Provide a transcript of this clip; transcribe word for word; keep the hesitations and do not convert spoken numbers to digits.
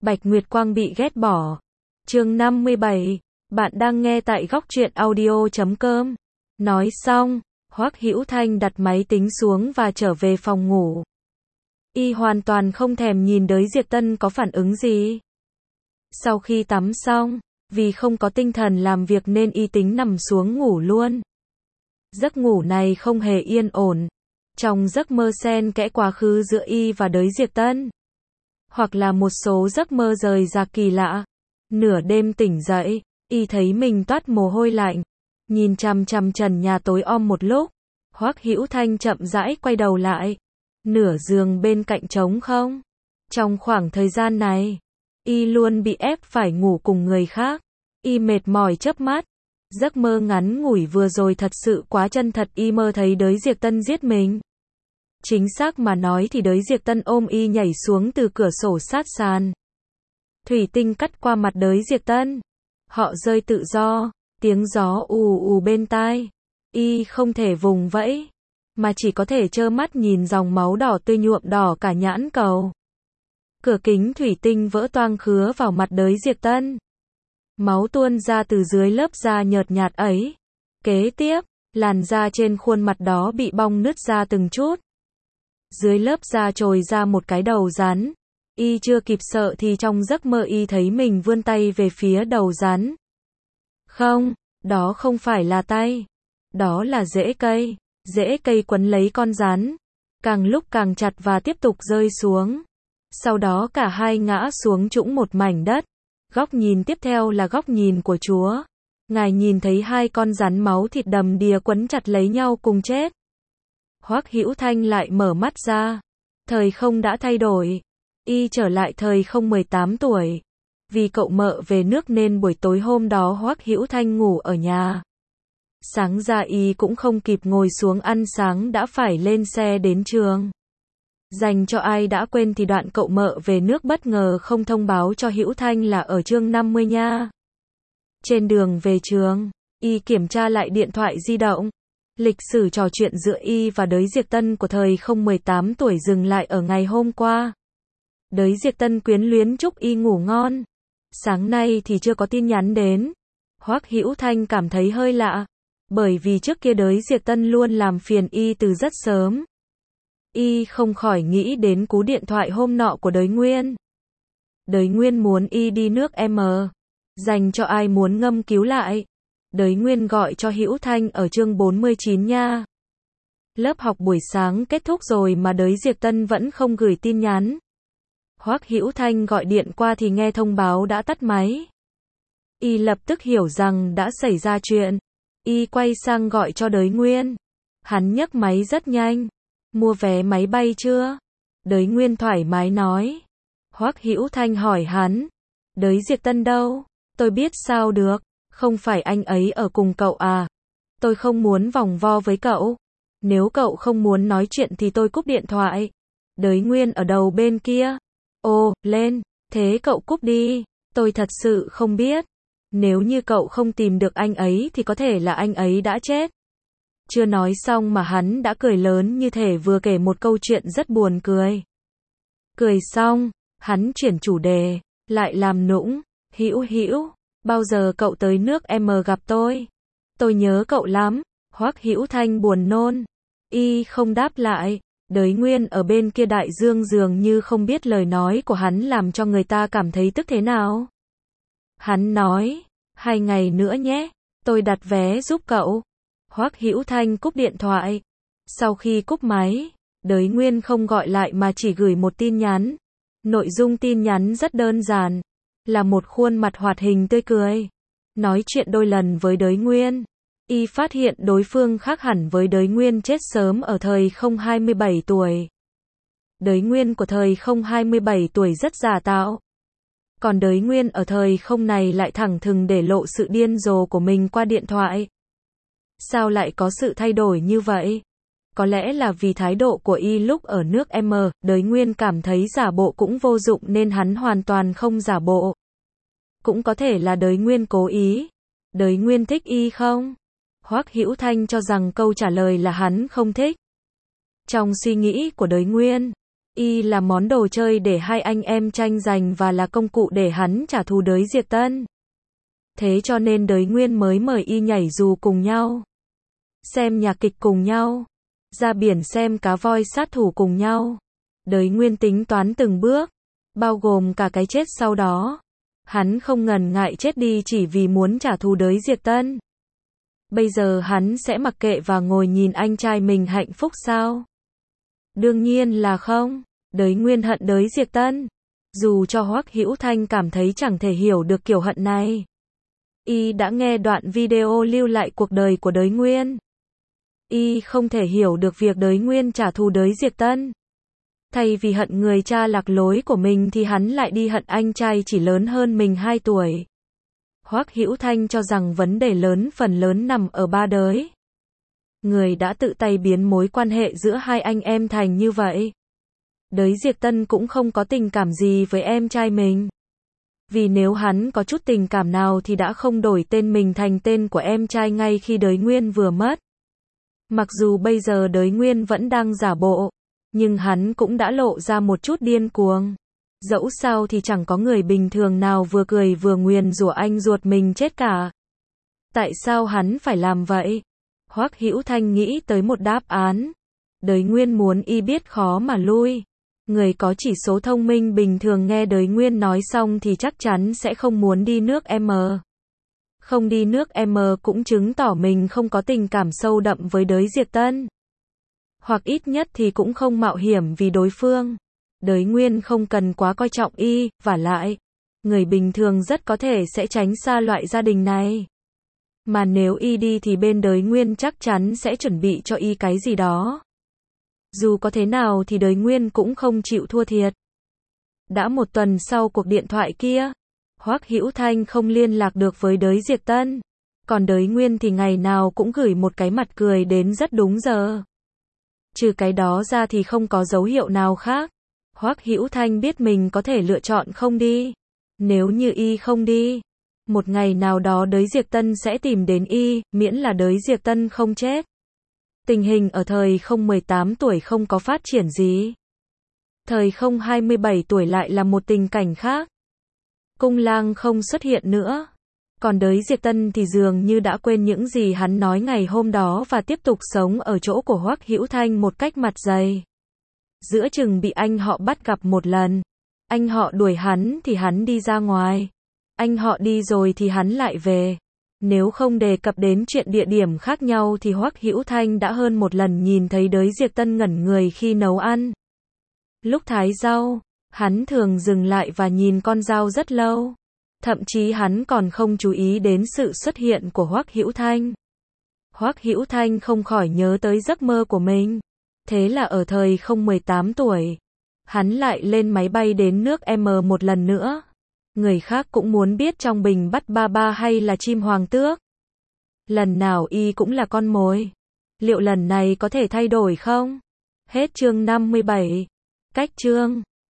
Bạch Nguyệt Quang bị ghét bỏ. Chương năm mươi bảy. Bạn đang nghe tại góc truyện audio chấm com. Nói xong, Hoắc Hữu Thanh đặt máy tính xuống và trở về phòng ngủ. Y hoàn toàn không thèm nhìn Đới Diệp Tân có phản ứng gì. Sau khi tắm xong, vì không có tinh thần làm việc nên Y tính nằm xuống ngủ luôn. Giấc ngủ này không hề yên ổn. Trong giấc mơ xen kẽ quá khứ giữa Y và Đới Diệp Tân. Hoặc là một số giấc mơ rời rạc kỳ lạ. Nửa đêm tỉnh dậy, Y thấy mình toát mồ hôi lạnh. Nhìn chằm chằm trần nhà tối om một lúc. Hoắc Hữu Thanh chậm rãi quay đầu lại. Nửa giường bên cạnh trống không. Trong khoảng thời gian này, Y luôn bị ép phải ngủ cùng người khác. Y mệt mỏi chớp mắt. Giấc mơ ngắn ngủi vừa rồi thật sự quá chân thật. Y mơ thấy Đới Diệp Tân giết mình. Chính xác mà nói thì Đới Diệp Tân ôm Y nhảy xuống từ cửa sổ sát sàn. Thủy tinh cắt qua mặt Đới Diệp Tân. Họ rơi tự do, tiếng gió ù ù bên tai. Y không thể vùng vẫy, mà chỉ có thể trơ mắt nhìn dòng máu đỏ tươi nhuộm đỏ cả nhãn cầu. Cửa kính thủy tinh vỡ toang khứa vào mặt Đới Diệp Tân. Máu tuôn ra từ dưới lớp da nhợt nhạt ấy. Kế tiếp, làn da trên khuôn mặt đó bị bong nứt ra từng chút. Dưới lớp da trồi ra một cái đầu rắn. Y chưa kịp sợ thì trong giấc mơ Y thấy mình vươn tay về phía đầu rắn. Không, đó không phải là tay. Đó là rễ cây. Rễ cây quấn lấy con rắn. Càng lúc càng chặt và tiếp tục rơi xuống. Sau đó cả hai ngã xuống trũng một mảnh đất. Góc nhìn tiếp theo là góc nhìn của Chúa. Ngài nhìn thấy hai con rắn máu thịt đầm đìa quấn chặt lấy nhau cùng chết. Hoắc Hữu Thanh lại mở mắt ra. Thời không đã thay đổi. Y trở lại thời không mười tám tuổi. Vì cậu mợ về nước nên buổi tối hôm đó Hoắc Hữu Thanh ngủ ở nhà. Sáng ra Y cũng không kịp ngồi xuống ăn sáng đã phải lên xe đến trường. Dành cho ai đã quên thì đoạn cậu mợ về nước bất ngờ không thông báo cho Hữu Thanh là ở chương năm mươi nha. Trên đường về trường, Y kiểm tra lại điện thoại di động. Lịch sử trò chuyện giữa Y và Đới Diệp Tân của thời không mười tám tuổi dừng lại ở ngày hôm qua. Đới Diệp Tân quyến luyến chúc Y ngủ ngon. Sáng nay thì chưa có tin nhắn đến. Hoắc Hữu Thanh cảm thấy hơi lạ. Bởi vì trước kia Đới Diệp Tân luôn làm phiền Y từ rất sớm. Y không khỏi nghĩ đến cú điện thoại hôm nọ của Đới Nguyên. Đới Nguyên muốn Y đi nước M. Dành cho ai muốn ngâm cứu lại. Đới Nguyên gọi cho Hữu Thanh ở chương bốn mươi chín nha. Lớp học buổi sáng kết thúc rồi mà Đới Diệp Tân vẫn không gửi tin nhắn. Hoắc Hữu Thanh gọi điện qua thì nghe thông báo đã tắt máy. Y lập tức hiểu rằng đã xảy ra chuyện. Y quay sang gọi cho Đới Nguyên. Hắn nhấc máy rất nhanh. Mua vé máy bay chưa? Đới Nguyên thoải mái nói. Hoắc Hữu Thanh hỏi hắn. Đới Diệp Tân đâu? Tôi biết sao được. Không phải anh ấy ở cùng cậu à? Tôi không muốn vòng vo với cậu. Nếu cậu không muốn nói chuyện thì tôi cúp điện thoại. Đới Nguyên ở đầu bên kia. Ồ, lên. Thế cậu cúp đi. Tôi thật sự không biết. Nếu như cậu không tìm được anh ấy thì có thể là anh ấy đã chết. Chưa nói xong mà hắn đã cười lớn như thể vừa kể một câu chuyện rất buồn cười. Cười xong, hắn chuyển chủ đề, lại làm nũng. Hữu Hữu, bao giờ cậu tới nước M gặp tôi? Tôi nhớ cậu lắm. Hoắc Hữu Thanh buồn nôn. Y không đáp lại. Đới Nguyên ở bên kia đại dương dường như không biết lời nói của hắn làm cho người ta cảm thấy tức thế nào. Hắn nói, hai ngày nữa nhé, tôi đặt vé giúp cậu. Hoắc Hữu Thanh cúp điện thoại. Sau khi cúp máy, Đới Nguyên không gọi lại mà chỉ gửi một tin nhắn. Nội dung tin nhắn rất đơn giản, là một khuôn mặt hoạt hình tươi cười. Nói chuyện đôi lần với Đới Nguyên, Y phát hiện đối phương khác hẳn với Đới Nguyên chết sớm ở thời không hai mươi bảy tuổi. Đới Nguyên của thời không hai mươi bảy tuổi rất giả tạo. Còn Đới Nguyên ở thời không này lại thẳng thừng để lộ sự điên rồ của mình qua điện thoại. Sao lại có sự thay đổi như vậy? Có lẽ là vì thái độ của Y lúc ở nước M, Đới Nguyên cảm thấy giả bộ cũng vô dụng nên hắn hoàn toàn không giả bộ. Cũng có thể là Đới Nguyên cố ý. Đới Nguyên thích Y không? Hoắc Hữu Thanh cho rằng câu trả lời là hắn không thích. Trong suy nghĩ của Đới Nguyên, Y là món đồ chơi để hai anh em tranh giành và là công cụ để hắn trả thù đới Diệp Tân. Thế cho nên đới Nguyên mới mời Y nhảy dù cùng nhau, xem nhạc kịch cùng nhau, ra biển xem cá voi sát thủ cùng nhau. Đới Nguyên tính toán từng bước, bao gồm cả cái chết sau đó. Hắn không ngần ngại chết đi chỉ vì muốn trả thù đới Diệp Tân. Bây giờ hắn sẽ mặc kệ và ngồi nhìn anh trai mình hạnh phúc sao? Đương nhiên là không. Đới Nguyên hận đới Diệp Tân. Dù cho Hoắc Hữu Thanh cảm thấy chẳng thể hiểu được kiểu hận này. Y đã nghe đoạn video lưu lại cuộc đời của đới Nguyên. Y không thể hiểu được việc đới Nguyên trả thù đới Diệp Tân. Thay vì hận người cha lạc lối của mình thì hắn lại đi hận anh trai chỉ lớn hơn mình hai tuổi. Hoắc Hữu Thanh cho rằng vấn đề lớn phần lớn nằm ở ba đới. Người đã tự tay biến mối quan hệ giữa hai anh em thành như vậy. Đới Diệp Tân cũng không có tình cảm gì với em trai mình. Vì nếu hắn có chút tình cảm nào thì đã không đổi tên mình thành tên của em trai ngay khi đới Nguyên vừa mất. Mặc dù bây giờ đới Nguyên vẫn đang giả bộ, nhưng hắn cũng đã lộ ra một chút điên cuồng. Dẫu sao thì chẳng có người bình thường nào vừa cười vừa nguyền rủa anh ruột mình chết cả. Tại sao hắn phải làm vậy? Hoắc Hữu Thanh nghĩ tới một đáp án. Đới Nguyên muốn Y biết khó mà lui. Người có chỉ số thông minh bình thường nghe đới Nguyên nói xong thì chắc chắn sẽ không muốn đi nước M. Không đi nước M cũng chứng tỏ mình không có tình cảm sâu đậm với đới Diệp Tân. Hoặc ít nhất thì cũng không mạo hiểm vì đối phương. Đới Nguyên không cần quá coi trọng Y, vả lại, người bình thường rất có thể sẽ tránh xa loại gia đình này. Mà nếu Y đi thì bên đới Nguyên chắc chắn sẽ chuẩn bị cho Y cái gì đó. Dù có thế nào thì đới Nguyên cũng không chịu thua thiệt. Đã một tuần sau cuộc điện thoại kia, Hoắc Hữu Thanh không liên lạc được với đới Diệp Tân. Còn đới Nguyên thì ngày nào cũng gửi một cái mặt cười đến rất đúng giờ. Trừ cái đó ra thì không có dấu hiệu nào khác. Hoắc Hữu Thanh biết mình có thể lựa chọn không đi. Nếu như Y không đi, một ngày nào đó đới Diệp Tân sẽ tìm đến Y, miễn là đới Diệp Tân không chết. Tình hình ở thời không mười tám tuổi không có phát triển gì. Thời không hai mươi bảy tuổi lại là một tình cảnh khác. Cung Lang không xuất hiện nữa. Còn đới Diệp Tân thì dường như đã quên những gì hắn nói ngày hôm đó và tiếp tục sống ở chỗ của Hoắc Hữu Thanh một cách mặt dày. Giữa chừng bị anh họ bắt gặp một lần. Anh họ đuổi hắn thì hắn đi ra ngoài. Anh họ đi rồi thì hắn lại về. Nếu không đề cập đến chuyện địa điểm khác nhau thì Hoắc Hữu Thanh đã hơn một lần nhìn thấy đới Diệp Tân ngẩn người khi nấu ăn. Lúc thái rau, hắn thường dừng lại và nhìn con dao rất lâu. Thậm chí hắn còn không chú ý đến sự xuất hiện của Hoắc Hữu Thanh. Hoắc Hữu Thanh không khỏi nhớ tới giấc mơ của mình. Thế là ở thời không mười tám tuổi, hắn lại lên máy bay đến nước M một lần nữa. Người khác cũng muốn biết trong bình bắt ba ba hay là chim hoàng tước. Lần nào Y cũng là con mồi. Liệu lần này có thể thay đổi không? Hết chương năm mươi bảy. Cách chương